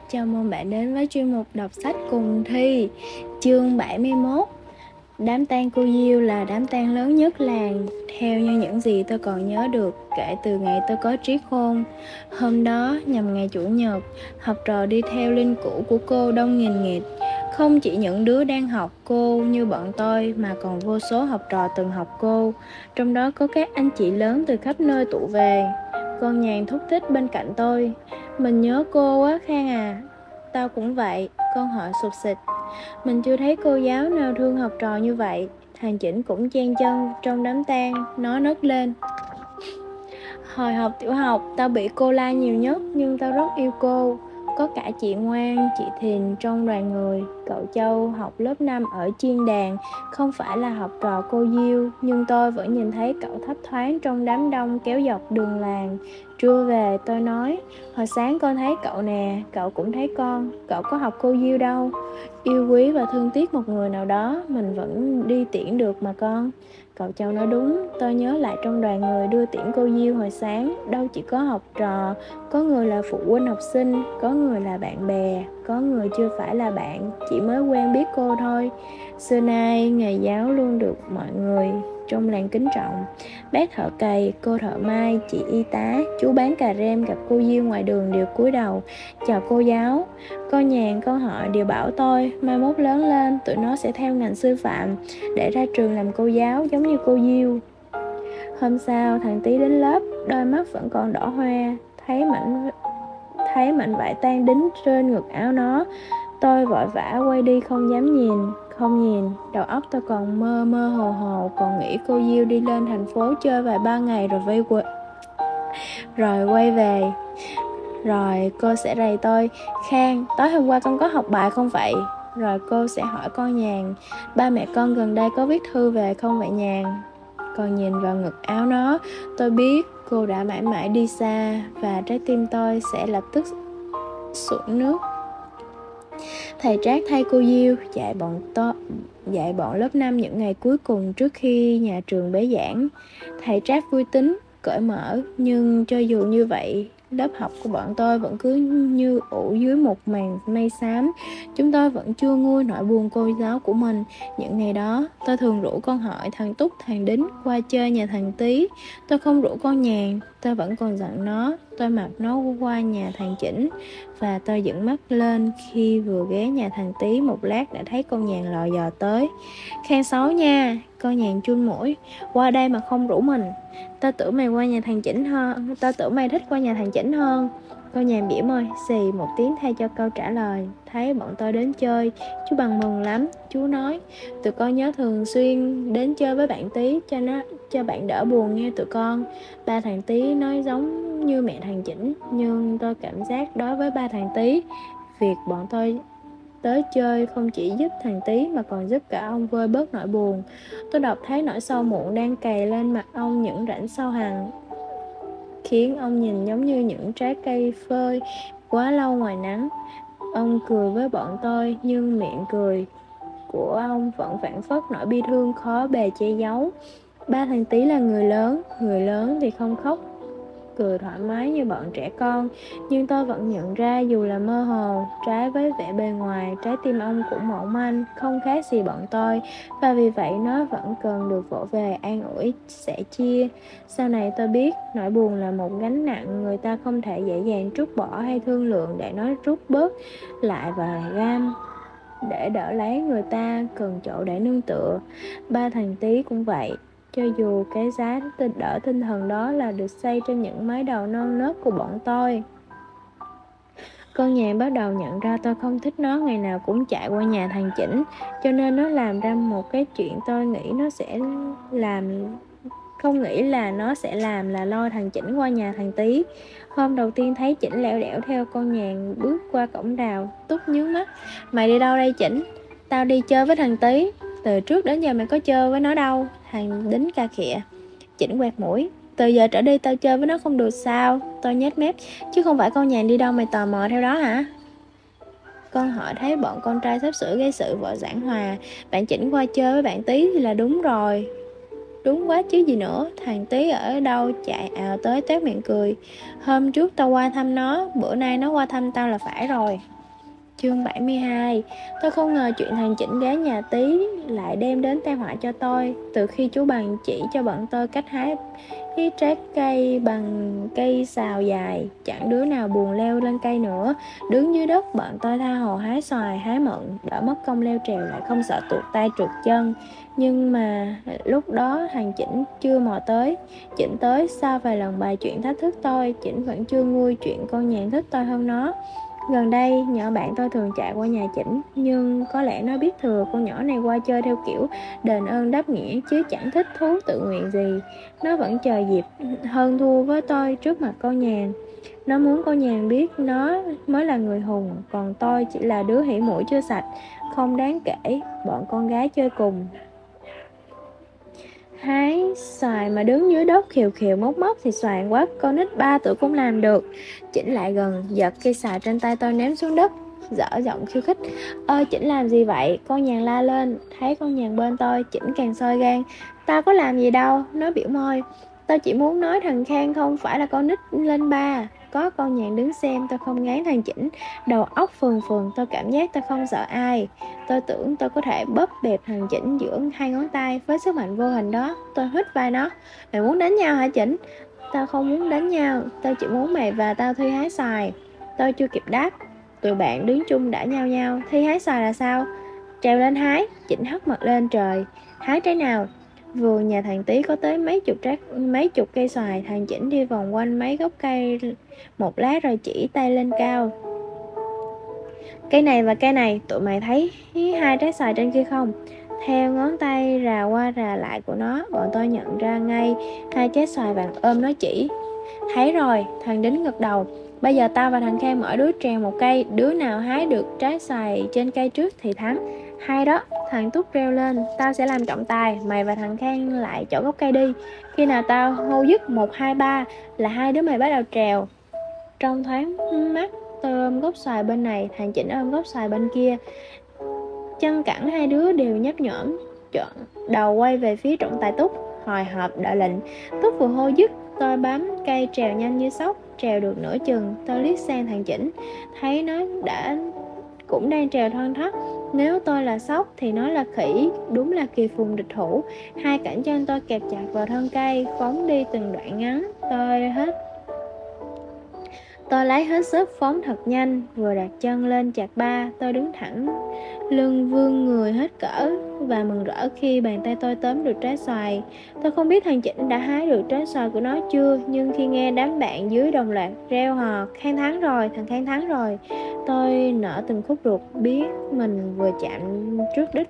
chào mừng bạn đến với chuyên mục đọc sách cùng Thi. Chương 71. Đám tang cô Diêu là đám tang lớn nhất làng, theo như những gì tôi còn nhớ được kể từ ngày tôi có trí khôn. Hôm đó nhằm ngày Chủ nhật, học trò đi theo linh cữu của cô đông nghìn nghịt. Không chỉ những đứa đang học cô như bọn tôi mà còn vô số học trò từng học cô, trong đó có các anh chị lớn từ khắp nơi tụ về. Con Nhàn thúc thích bên cạnh tôi: "Mình nhớ cô quá Khang à." "Tao cũng vậy," con hỏi sụt sịt. Mình chưa thấy cô giáo nào thương học trò như vậy. Thằng Chỉnh cũng chen chân trong đám tang, nó nấc lên: "Hồi học tiểu học, tao bị cô la nhiều nhất, nhưng tao rất yêu cô. Có cả chị Ngoan, chị Thìn trong đoàn người. Cậu Châu học lớp 5 ở Chiên Đàn, không phải là học trò cô Diêu, nhưng tôi vẫn nhìn thấy cậu thấp thoáng trong đám đông kéo dọc đường làng. Trưa về tôi nói: hồi sáng con thấy cậu nè, cậu cũng thấy con, cậu có học cô Diêu đâu. Yêu quý và thương tiếc một người nào đó, mình vẫn đi tiễn được mà con." Cậu Châu nói đúng. Tôi nhớ lại trong đoàn người đưa tiễn cô Diêu hồi sáng, đâu chỉ có học trò, có người là phụ huynh học sinh, có người là bạn bè, có người chưa phải là bạn, chỉ mới quen biết cô thôi. Xưa nay nghề giáo luôn được mọi người trong làng kính trọng. Bác thợ cày, cô thợ may, chị y tá, chú bán cà rem gặp cô Diêu ngoài đường đều cúi đầu chào cô giáo. Con Nhàn, con họ đều bảo tôi mai mốt lớn lên tụi nó sẽ theo ngành sư phạm để ra trường làm cô giáo giống như cô Diêu. Hôm sau thằng Tý đến lớp, đôi mắt vẫn còn đỏ hoe. Thấy mảnh vải tan đính trên ngực áo nó, tôi vội vã quay đi không dám nhìn. Đầu óc tôi còn mơ mơ hồ hồ, còn nghĩ cô Diêu đi lên thành phố chơi vài ba ngày rồi quay về. Rồi cô sẽ rầy tôi: "Khang, tối hôm qua con có học bài không vậy?" Rồi cô sẽ hỏi con Nhàn: "Ba mẹ con gần đây có viết thư về không vậy Nhàn?" Còn nhìn vào ngực áo nó, tôi biết cô đã mãi mãi đi xa, và trái tim tôi sẽ lập tức sụn nước. Thầy Trác thay cô Diêu dạy bọn lớp 5 những ngày cuối cùng trước khi nhà trường bế giảng. Thầy Trác vui tính, cởi mở, nhưng cho dù như vậy, lớp học của bọn tôi vẫn cứ như ủ dưới một màn mây xám. Chúng tôi vẫn chưa nguôi nỗi buồn cô giáo của mình. Những ngày đó, tôi thường rủ con Hỏi, thằng Túc, thằng Đính qua chơi nhà thằng Tý. Tôi không rủ con Nhàn. Tôi vẫn còn giận nó. Tôi mặc nó qua nhà thằng Chỉnh, và tôi dựng mắt lên khi vừa ghé nhà thằng Tý một lát đã thấy con Nhàn lò dò tới. "Khang xấu nha." Con Nhàn chun mũi: "Qua đây mà không rủ mình. Tao tưởng mày thích qua nhà thằng Chỉnh hơn." Con Nhàn bỉa môi xì một tiếng thay cho câu trả lời. Thấy bọn tôi đến chơi, chú Bằng mừng lắm. Chú nói: "Tụi con nhớ thường xuyên đến chơi với bạn Tý cho bạn đỡ buồn nghe tụi con." Ba thằng Tý nói giống như mẹ thằng Chỉnh, nhưng tôi cảm giác đối với ba thằng Tý, việc bọn tôi tới chơi không chỉ giúp thằng Tý mà còn giúp cả ông vơi bớt nỗi buồn. Tôi đọc thấy nỗi sâu muộn đang cày lên mặt ông những rãnh sâu hằn, khiến ông nhìn giống như những trái cây phơi quá lâu ngoài nắng. Ông cười với bọn tôi, nhưng miệng cười của ông vẫn phảng phất nỗi bi thương khó bề che giấu. Ba thằng Tý là người lớn thì không khóc cười thoải mái như bọn trẻ con, nhưng tôi vẫn nhận ra dù là mơ hồ, trái với vẻ bề ngoài, trái tim ông cũng mỏng manh, không khác gì bọn tôi, và vì vậy nó vẫn cần được vỗ về an ủi, sẻ chia. Sau này tôi biết nỗi buồn là một gánh nặng người ta không thể dễ dàng trút bỏ hay thương lượng để nó rút bớt lại vài gam, để đỡ lấy người ta cần chỗ để nương tựa. Ba thằng Tý cũng vậy. Cho dù cái giá đỡ tinh thần đó là được xây trên những mái đầu non nớt của bọn tôi. Con Nhàn bắt đầu nhận ra tôi không thích nó ngày nào cũng chạy qua nhà thằng Chỉnh, cho nên nó làm ra một cái chuyện tôi nghĩ nó sẽ làm không nghĩ là nó sẽ làm, là lôi thằng Chỉnh qua nhà thằng Tý. Hôm đầu tiên thấy Chỉnh lẻo đẻo theo con Nhàn bước qua cổng rào, Túc nhướng mắt: "Mày đi đâu đây Chỉnh?" "Tao đi chơi với thằng Tý." "Từ trước đến giờ mày có chơi với nó đâu." Thằng Đính ca khịa. Chỉnh quẹt mũi: "Từ giờ trở đi tao chơi với nó không được sao?" Tôi nhếch mép: "Chứ không phải con Nhàn đi đâu mày tò mò theo đó hả?" Con Họ thấy bọn con trai sắp sửa gây sự vợ giảng hòa. Bạn Chỉnh qua chơi với bạn Tý thì là đúng rồi. Đúng quá chứ gì nữa. Thằng Tý ở đâu chạy ào tới toét miệng cười: "Hôm trước tao qua thăm nó, bữa nay nó qua thăm tao là phải rồi." Chương 72. Tôi không ngờ chuyện thằng Chỉnh gái nhà Tí lại đem đến tai họa cho tôi. Từ khi chú Bằng chỉ cho bọn tôi cách hái trái cây bằng cây sào dài, chẳng đứa nào buồn leo lên cây nữa. Đứng dưới đất, bọn tôi tha hồ hái xoài, hái mận, đỡ mất công leo trèo, lại không sợ tuột tay trượt chân. Nhưng mà lúc đó thằng Chỉnh chưa mò tới. Chỉnh tới sau vài lần bài chuyện thách thức tôi, Chỉnh vẫn chưa nguôi chuyện con nhạn thích tôi hơn nó. Gần đây, nhỏ bạn tôi thường chạy qua nhà Chỉnh, nhưng có lẽ nó biết thừa con nhỏ này qua chơi theo kiểu đền ơn đáp nghĩa chứ chẳng thích thú tự nguyện gì. Nó vẫn chờ dịp hơn thua với tôi trước mặt con nhàn. Nó muốn con nhàn biết nó mới là người hùng, còn tôi chỉ là đứa hỉ mũi chưa sạch, không đáng kể, bọn con gái chơi cùng. Hái xoài mà đứng dưới đất khều khều móc móc thì xoàn quá, con nít 3 tuổi cũng làm được. Chỉnh lại gần, giật cây xoài trên tay tôi ném xuống đất, dở giọng khiêu khích. Chỉnh làm gì vậy? Con nhàn la lên. Thấy con nhàn bên tôi, Chỉnh càng sôi gan. Tao có làm gì đâu. Nó biểu môi. Tao chỉ muốn nói thằng Khang không phải là con nít lên ba. Có con nhàn đứng xem, tôi không ngán thằng Chỉnh. Đầu óc phường phường, tôi cảm giác tôi không sợ ai. Tôi tưởng tôi có thể bóp bẹp thằng Chỉnh giữa hai ngón tay. Với sức mạnh vô hình đó, tôi hít vai nó. Mày muốn đánh nhau hả Chỉnh? Tao không muốn đánh nhau, tao chỉ muốn mày và tao thi hái xoài. Tôi chưa kịp đáp, tụi bạn đứng chung đã nhao nhao. Thi hái xoài là sao? Trèo lên hái. Chỉnh hất mặt lên trời. Hái trái nào? Vườn nhà thằng Tí có tới mấy chục cây xoài. Thằng Chỉnh đi vòng quanh mấy gốc cây một lát rồi chỉ tay lên cao. Cây này và cây này, tụi mày thấy hai trái xoài trên kia không? Theo ngón tay rà qua rà lại của nó, bọn tôi nhận ra ngay hai trái xoài vàng ôm nó chỉ. Thấy rồi, thằng Đính gật đầu. Bây giờ tao và thằng Khang mỗi đứa trèo một cây, đứa nào hái được trái xoài trên cây trước thì thắng. Hay đó, thằng Túc reo lên. Tao sẽ làm trọng tài, mày và thằng Khang lại chỗ gốc cây đi. Khi nào tao hô dứt 1, 2, 3 là hai đứa mày bắt đầu trèo. Trong thoáng mắt, tôi ôm gốc xoài bên này, thằng Chỉnh ôm gốc xoài bên kia. Chân cẳng hai đứa đều nhấp nhổm, đầu quay về phía trọng tài Túc, hồi hộp đợi lệnh. Túc vừa hô dứt, tôi bám cây trèo nhanh như sóc. Trèo được nửa chừng, tôi liếc sang thằng Chỉnh, thấy nó cũng đang trèo thoăn thoắt. Nếu tôi là sóc thì nó là khỉ, đúng là kỳ phùng địch thủ. Hai cẳng chân tôi kẹp chặt vào thân cây, phóng đi từng đoạn ngắn. Tôi lấy hết sức phóng thật nhanh, vừa đặt chân lên chạc ba, tôi đứng thẳng, lưng vươn người hết cỡ và mừng rỡ khi bàn tay tôi tóm được trái xoài. Tôi không biết thằng Chỉnh đã hái được trái xoài của nó chưa, nhưng khi nghe đám bạn dưới đồng loạt reo hò, Khang thắng rồi, thằng Khang thắng rồi, tôi nở từng khúc ruột biết mình vừa chạm trước đích.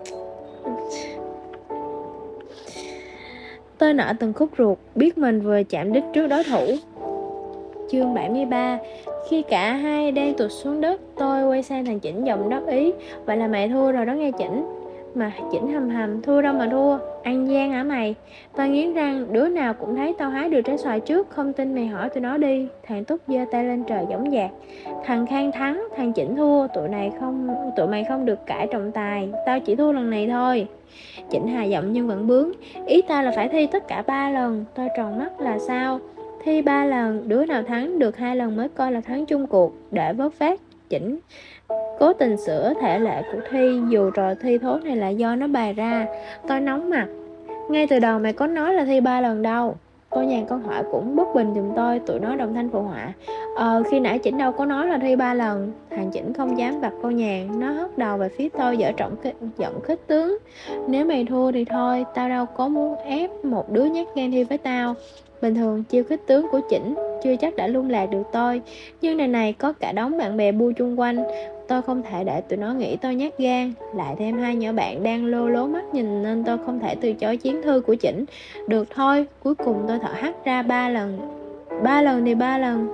Tôi nở từng khúc ruột biết mình vừa chạm đích trước đối thủ. Chương 73. Khi cả hai đang tụt xuống đất, tôi quay sang thằng Chỉnh giọng đắc ý. Vậy là mày thua rồi đó nghe Chỉnh. Mà Chỉnh hầm hầm, thua đâu mà thua, ăn gian hả mày? Tôi nghiến răng, đứa nào cũng thấy tao hái được trái xoài trước, không tin mày hỏi tụi nó đi. Thằng Túc giơ tay lên trời dõng dạc. Thằng Khang thắng, thằng Chỉnh thua, tụi mày không được cãi trọng tài, tao chỉ thua lần này thôi. Chỉnh hà giọng nhưng vẫn bướng. Ý tao là phải thi tất cả 3 lần. Tôi tròn mắt là sao? Thi 3 lần, đứa nào thắng được 2 lần mới coi là thắng chung cuộc. Để vớt phát, Chỉnh cố tình sửa thể lệ của thi, dù trò thi thố này là do nó bày ra. Tôi nóng mặt. Ngay từ đầu mày có nói là thi 3 lần đâu. Cô nhàn câu hỏi cũng bất bình giùm tôi. Tụi nó đồng thanh phụ họa. Khi nãy Chỉnh đâu có nói là thi 3 lần. Thằng Chỉnh không dám vặt cô nhàn. Nó hất đầu về phía tôi giọng khích tướng. Nếu mày thua thì thôi, tao đâu có muốn ép một đứa nhát gan thi với tao. Bình thường chiêu khích tướng của Chỉnh chưa chắc đã lung lạc được tôi, nhưng này có cả đống bạn bè bu chung quanh. Tôi không thể để tụi nó nghĩ tôi nhát gan. Lại thêm hai nhỏ bạn đang lô lố mắt nhìn nên tôi không thể từ chối chiến thư của Chỉnh. Được thôi, cuối cùng tôi thở hắt ra 3 lần. 3 lần thì 3 lần.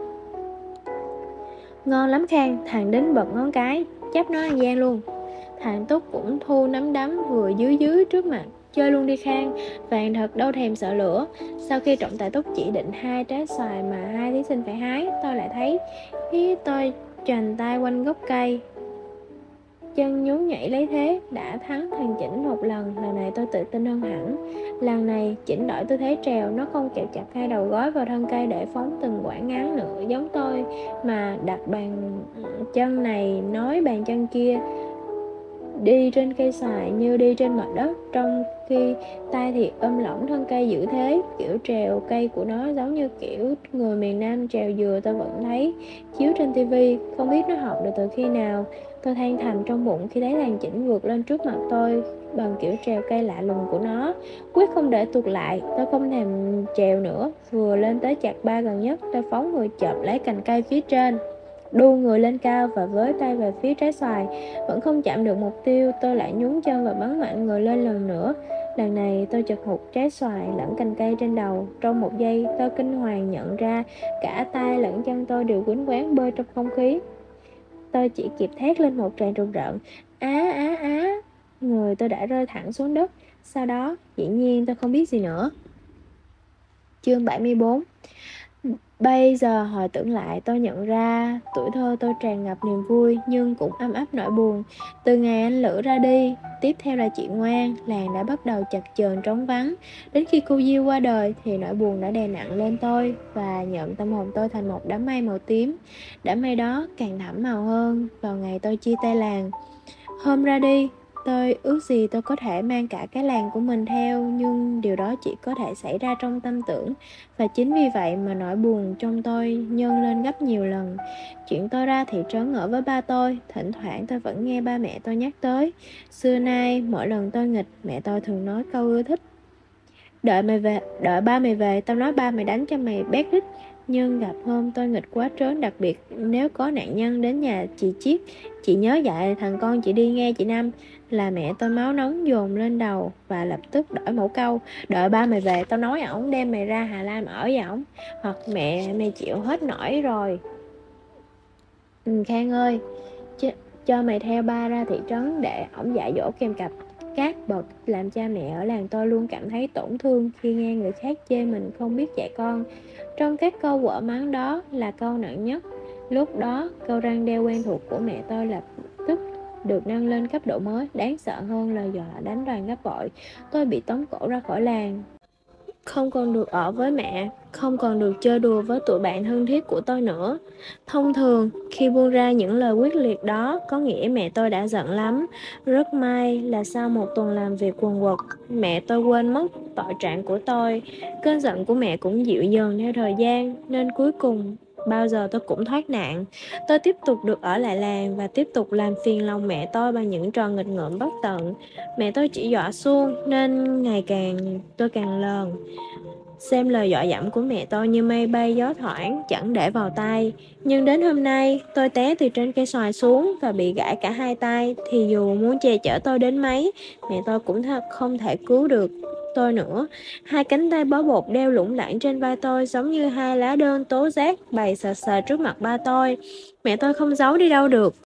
Ngon lắm Khang, thằng Đính bật ngón cái, chấp nó ăn gian luôn. Thằng Túc cũng thu nắm đấm vừa dưới trước mặt. Chơi luôn đi Khang, vàng thật đâu thèm sợ lửa. Sau khi trọng tài Túc chỉ định 2 trái xoài mà hai thí sinh phải hái, tôi lại thấy tôi choàng tay quanh gốc cây. chân nhún nhảy lấy thế, đã thắng thằng Chỉnh một lần này tôi tự tin hơn hẳn. Lần này Chỉnh đổi tư thế trèo, nó không kẹp chặt hai đầu gối vào thân cây để phóng từng quãng ngắn nữa giống tôi, mà đặt bàn chân này nối bàn chân kia đi trên cây xoài như đi trên mặt đất, trong khi tay thì ôm lỏng thân cây giữ thế. Kiểu trèo cây của nó giống như kiểu người miền Nam trèo dừa tôi vẫn thấy chiếu trên tivi, không biết nó học được từ khi nào. Tôi than thầm trong bụng khi thấy thằng Chỉnh vượt lên trước mặt tôi bằng kiểu trèo cây lạ lùng của nó. Quyết không để tuột lại, tôi không thèm trèo nữa. Vừa lên tới chạc ba gần nhất, tôi phóng người chộp lấy cành cây phía trên, đu người lên cao và với tay về phía trái xoài. Vẫn không chạm được mục tiêu, tôi lại nhún chân và bắn mạnh người lên lần nữa. Lần này tôi chật hụt trái xoài lẫn cành cây trên đầu. Trong một giây, tôi kinh hoàng nhận ra cả tay lẫn chân tôi đều quýnh quáng bơi trong không khí. Tôi chỉ kịp thét lên một tràng rùng rợn: á á á. Người tôi đã rơi thẳng xuống đất. Sau đó, dĩ nhiên tôi không biết gì nữa. Chương 74. Bây giờ hồi tưởng lại, tôi nhận ra tuổi thơ tôi tràn ngập niềm vui nhưng cũng ấm áp nỗi buồn. Từ ngày anh Lữ ra đi, tiếp theo là chị Ngoan, làng đã bắt đầu chập chờn trống vắng. Đến khi cô Diêu qua đời thì nỗi buồn đã đè nặng lên tôi và nhuộm tâm hồn tôi thành một đám mây màu tím. Đám mây đó càng thẳm màu hơn vào ngày tôi chia tay làng. Hôm ra đi, tôi ước gì tôi có thể mang cả cái làng của mình theo, nhưng điều đó chỉ có thể xảy ra trong tâm tưởng. Và chính vì vậy mà nỗi buồn trong tôi nhân lên gấp nhiều lần. Chuyện tôi ra thị trấn ở với ba tôi, thỉnh thoảng tôi vẫn nghe ba mẹ tôi nhắc tới. Xưa nay, mỗi lần tôi nghịch, mẹ tôi thường nói câu ưa thích: đợi ba mày về, tao nói ba mày đánh cho mày bét rít. Nhưng gặp hôm tôi nghịch quá trớn, đặc biệt nếu có nạn nhân đến nhà chị Chiết, chị nhớ dạy thằng con chị đi nghe chị Năm, là mẹ tôi máu nóng dồn lên đầu và lập tức đổi mẫu câu: đợi ba mày về, tao nói ổng đem mày ra Hà Lam ở với ổng, hoặc mẹ mày chịu hết nổi rồi. Khang ơi, cho mày theo ba ra thị trấn để ổng dạy dỗ kèm cặp. Các bậc làm cha mẹ ở làng tôi luôn cảm thấy tổn thương khi nghe người khác chê mình không biết dạy con. Trong các câu quở mắng đó là câu nặng nhất. Lúc đó, câu răn đeo quen thuộc của mẹ tôi lập tức được nâng lên cấp độ mới, đáng sợ hơn lời dọa đánh đòn gấp bội. Tôi bị tống cổ ra khỏi làng, không còn được ở với mẹ, không còn được chơi đùa với tụi bạn thân thiết của tôi nữa. Thông thường, khi buông ra những lời quyết liệt đó, có nghĩa mẹ tôi đã giận lắm. Rất may là sau một tuần làm việc quần quật, mẹ tôi quên mất tội trạng của tôi. Cơn giận của mẹ cũng dịu dần theo thời gian, nên cuối cùng bao giờ tôi cũng thoát nạn. Tôi tiếp tục được ở lại làng và tiếp tục làm phiền lòng mẹ tôi bằng những trò nghịch ngợm bất tận. Mẹ tôi chỉ dọa suông nên ngày càng tôi càng lờn, xem lời dọa dẫm của mẹ tôi như mây bay gió thoảng, chẳng để vào tai. Nhưng đến hôm nay, tôi té từ trên cây xoài xuống và bị gãy cả hai tay, thì dù muốn che chở tôi đến mấy, mẹ tôi cũng không thể cứu được tôi nữa. Hai cánh tay bó bột đeo lủng lẳng trên vai tôi giống như hai lá đơn tố giác bày sờ sờ trước mặt ba tôi. Mẹ tôi không giấu đi đâu được.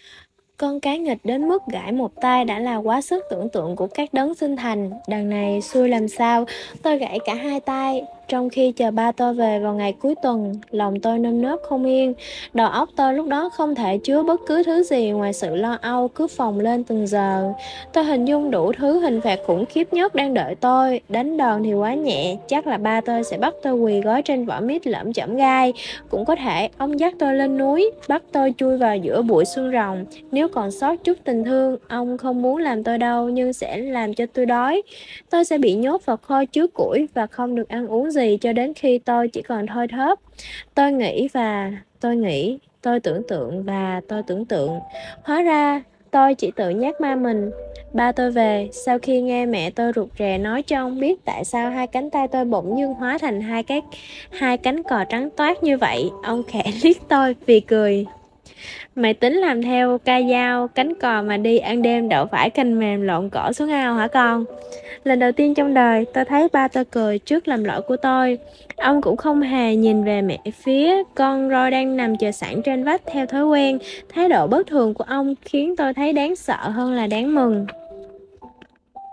Con cá nghịch đến mức gãy một tay đã là quá sức tưởng tượng của các đấng sinh thành. Đằng này xui làm sao, tôi gãy cả hai tay. Trong khi chờ ba tôi về vào ngày cuối tuần, lòng tôi nơm nớp không yên. Đầu óc tôi lúc đó không thể chứa bất cứ thứ gì ngoài sự lo âu cứ phồng lên từng giờ. Tôi hình dung đủ thứ hình phạt khủng khiếp nhất đang đợi tôi. Đánh đòn thì quá nhẹ, chắc là ba tôi sẽ bắt tôi quỳ gối trên vỏ mít lởm chởm gai. Cũng có thể ông dắt tôi lên núi, bắt tôi chui vào giữa bụi xương rồng. Nếu còn sót chút tình thương, ông không muốn làm tôi đâu nhưng sẽ làm cho tôi đói. Tôi sẽ bị nhốt vào kho chứa củi và không được ăn uống gì cho đến khi tôi chỉ còn thoi thóp. Tôi nghĩ và tôi nghĩ, tôi tưởng tượng và tôi tưởng tượng. Hóa ra tôi chỉ tự nhắc ma mình. Ba tôi về, sau khi nghe mẹ tôi rụt rè nói cho ông biết tại sao hai cánh tay tôi bỗng dưng hóa thành hai cánh cò trắng toát như vậy, ông khẽ liếc tôi vì cười. Mày tính làm theo ca dao cánh cò mà đi ăn đêm đậu phải canh mềm lộn cỏ xuống ao hả con? Lần đầu tiên trong đời tôi thấy ba tôi cười trước lầm lỗi của tôi. Ông cũng không hề nhìn về mẹ phía con roi đang nằm chờ sẵn trên vách theo thói quen. Thái độ bất thường của ông khiến tôi thấy đáng sợ hơn là đáng mừng.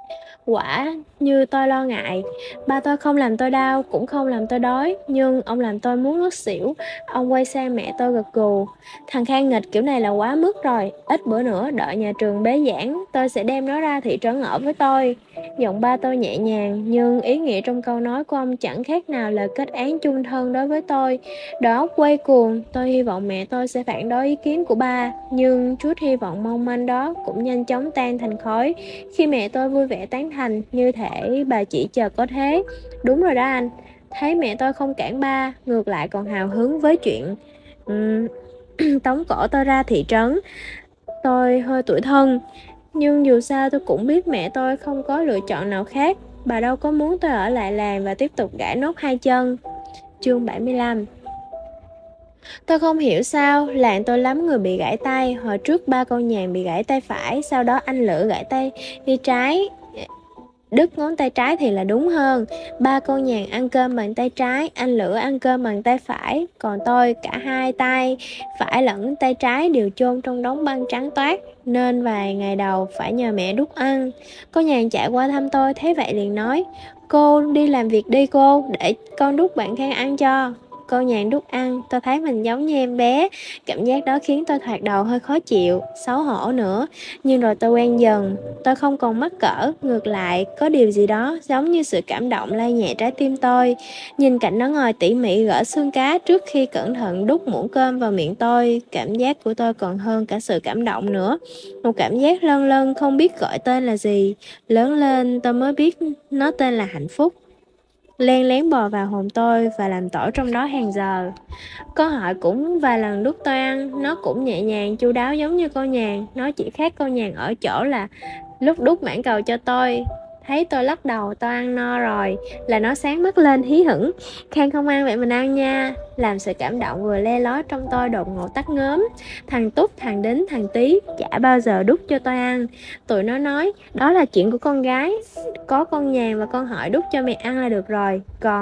Quả như tôi lo ngại, ba tôi không làm tôi đau, cũng không làm tôi đói, nhưng ông làm tôi muốn ngất xỉu. Ông quay sang mẹ tôi gật gù. Thằng Khang nghịch kiểu này là quá mức rồi, ít bữa nữa đợi nhà trường bế giảng, tôi sẽ đem nó ra thị trấn ở với tôi. Giọng ba tôi nhẹ nhàng, nhưng ý nghĩa trong câu nói của ông chẳng khác nào là kết án chung thân đối với tôi. Đầu óc quay cuồng, tôi hy vọng mẹ tôi sẽ phản đối ý kiến của ba, nhưng chút hy vọng mong manh đó cũng nhanh chóng tan thành khói khi mẹ tôi vui vẻ tán thành, như thể bà chỉ chờ có thế. Đúng rồi đó anh. Thấy mẹ tôi không cản ba, ngược lại còn hào hứng với chuyện ừm, tống cổ tôi ra thị trấn. Tôi hơi tủi thân, nhưng dù sao tôi cũng biết mẹ tôi không có lựa chọn nào khác. Bà đâu có muốn tôi ở lại làng và tiếp tục gãi nốt hai chân. Chương 75. Tôi không hiểu sao, làng tôi lắm người bị gãy tay. Hồi trước ba con nhàn bị gãy tay phải, sau đó anh Lữ gãy tay đi trái, đứt ngón tay trái thì là đúng hơn. Ba con nhàn ăn cơm bằng tay trái, anh Lữ ăn cơm bằng tay phải, còn tôi cả hai tay phải lẫn tay trái đều chôn trong đống băng trắng toát, nên vài ngày đầu phải nhờ mẹ đút ăn. Con nhàn chạy qua thăm tôi, thấy vậy liền nói: cô đi làm việc đi cô, để con đút bạn Khang ăn cho. Con nhàn đút ăn, tôi thấy mình giống như em bé. Cảm giác đó khiến tôi thoạt đầu hơi khó chịu, xấu hổ nữa, nhưng rồi tôi quen dần. Tôi không còn mắc cỡ, ngược lại có điều gì đó giống như sự cảm động lay nhẹ trái tim tôi. Nhìn cảnh nó ngồi tỉ mỉ gỡ xương cá trước khi cẩn thận đút muỗng cơm vào miệng tôi, cảm giác của tôi còn hơn cả sự cảm động nữa. Một cảm giác lân lân không biết gọi tên là gì. Lớn lên tôi mới biết nó tên là hạnh phúc. Len lén bò vào hồn tôi và làm tổ trong đó hàng giờ. Con hỏi cũng vài lần đút tôi ăn, nó cũng nhẹ nhàng chu đáo giống như con nhàn. Nó chỉ khác con nhàn ở chỗ là lúc đút mãng cầu cho tôi, thấy tôi lắc đầu tôi ăn no rồi là nó sáng mắt lên hí hửng: Khang không ăn vậy mình ăn nha. Làm sự cảm động vừa le lói trong tôi đột ngột tắt ngớm. Thằng Túc, thằng Đính, thằng Tí chả bao giờ đút cho tôi ăn. Tụi nó nói đó là chuyện của con gái, có con nhàn và con hỏi đút cho mẹ ăn là được rồi.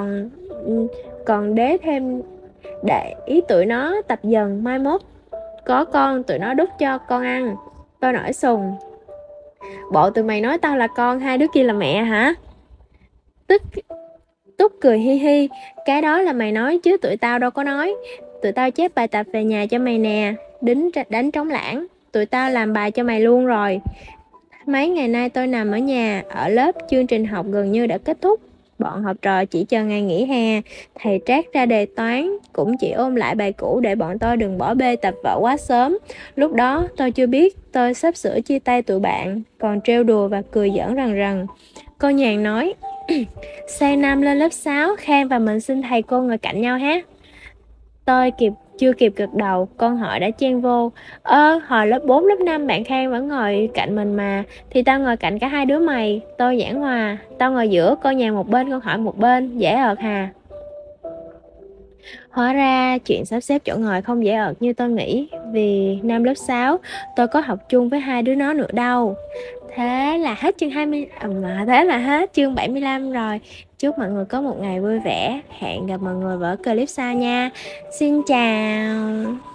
Còn đế thêm, để ý tụi nó tập dần, mai mốt có con tụi nó đút cho con ăn. Tôi nổi sùng: bộ tụi mày nói tao là con, hai đứa kia là mẹ hả? Tức Túc cười hi hi: cái đó là mày nói chứ tụi tao đâu có nói. Tụi tao chép bài tập về nhà cho mày nè. Đính đánh trống lãng: tụi tao làm bài cho mày luôn rồi. Mấy ngày nay tôi nằm ở nhà, ở lớp, chương trình học gần như đã kết thúc. Bọn học trò chỉ chờ ngày nghỉ hè. Thầy trát ra đề toán, cũng chỉ ôn lại bài cũ để bọn tôi đừng bỏ bê tập vở quá sớm. Lúc đó tôi chưa biết tôi sắp sửa chia tay tụi bạn, còn trêu đùa và cười giỡn rần rần. Cô nhàn nói: sang năm lên lớp 6, Khang và mình xin thầy cô ngồi cạnh nhau ha. Tôi chưa kịp gật đầu, con hỏi đã chen vô: hồi lớp 4 lớp 5 bạn Khang vẫn ngồi cạnh mình mà. Thì tao ngồi cạnh cả hai đứa mày. Tôi giảng hòa: tao ngồi giữa, con nhàn một bên, con hỏi một bên, dễ ợt hà. Hóa ra chuyện sắp xếp chỗ ngồi không dễ ợt như tôi nghĩ, vì năm lớp 6 tôi có học chung với hai đứa nó nữa đâu. Thế là hết chương 20 mà thế là hết chương 75 rồi. Chúc mọi người có một ngày vui vẻ. Hẹn gặp mọi người ở clip sau nha. Xin chào.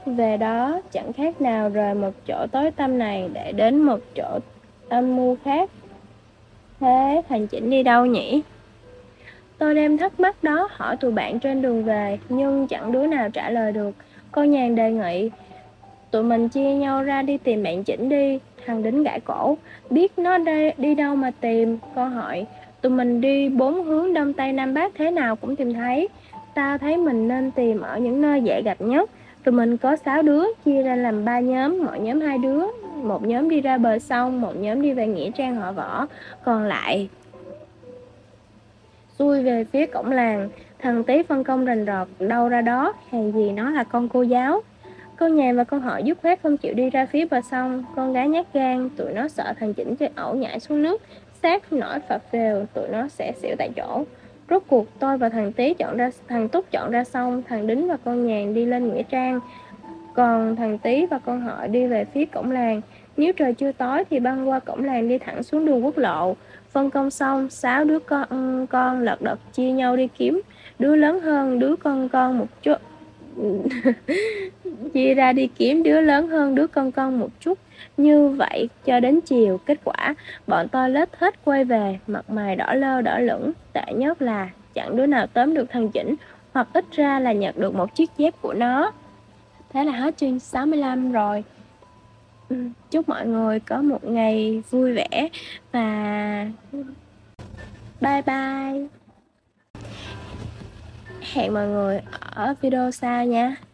về đó chẳng khác nào rời một chỗ tối tăm này để đến một chỗ âm mưu khác. Thế thằng Chỉnh đi đâu nhỉ? Tôi đem thắc mắc đó hỏi tụi bạn trên đường về, nhưng chẳng đứa nào trả lời được. Cô Nhàn đề nghị tụi mình chia nhau ra đi tìm bạn Chỉnh đi. Thằng Đính gãi cổ, biết nó đi đâu mà tìm. Cô hỏi, tụi mình đi 4 hướng đông tây nam bắc thế nào cũng tìm thấy. Tao thấy mình nên tìm ở những nơi dễ gặp nhất. Tụi mình có 6 đứa, chia ra làm 3 nhóm, mỗi nhóm 2 đứa. Một nhóm đi ra bờ sông, một nhóm đi về nghĩa trang họ Võ, còn lại xuôi về phía cổng làng. Thằng Tý phân công rành rọt đâu ra đó, hèn gì nó là con cô giáo. Con Nhàn và con Họ dứt khoát không chịu đi ra phía bờ sông. Con gái nhát gan, tụi nó sợ thằng Chỉnh chơi ẩu nhảy xuống nước, xác nổi phập phều, tụi nó sẽ xỉu tại chỗ. Rốt cuộc tôi và thằng Túc chọn ra sông, thằng Đính và con Nhàn đi lên nghĩa trang, còn thằng Tý và con Họ đi về phía cổng làng. Nếu trời chưa tối thì băng qua cổng làng đi thẳng xuống đường quốc lộ. Phân công xong, 6 đứa con lật đật chia nhau đi kiếm. Đứa lớn hơn đứa con một chút. Chia ra đi kiếm đứa lớn hơn đứa con một chút. Như vậy cho đến chiều, kết quả bọn tôi lết hết quay về, mặt mày đỏ lơ đỏ lửng. Tệ nhất là chẳng đứa nào tóm được thằng Chỉnh, hoặc ít ra là nhặt được một chiếc dép của nó. Thế là hết chương 65 rồi. Chúc mọi người có một ngày vui vẻ và bye bye. Hẹn mọi người ở video sau nha.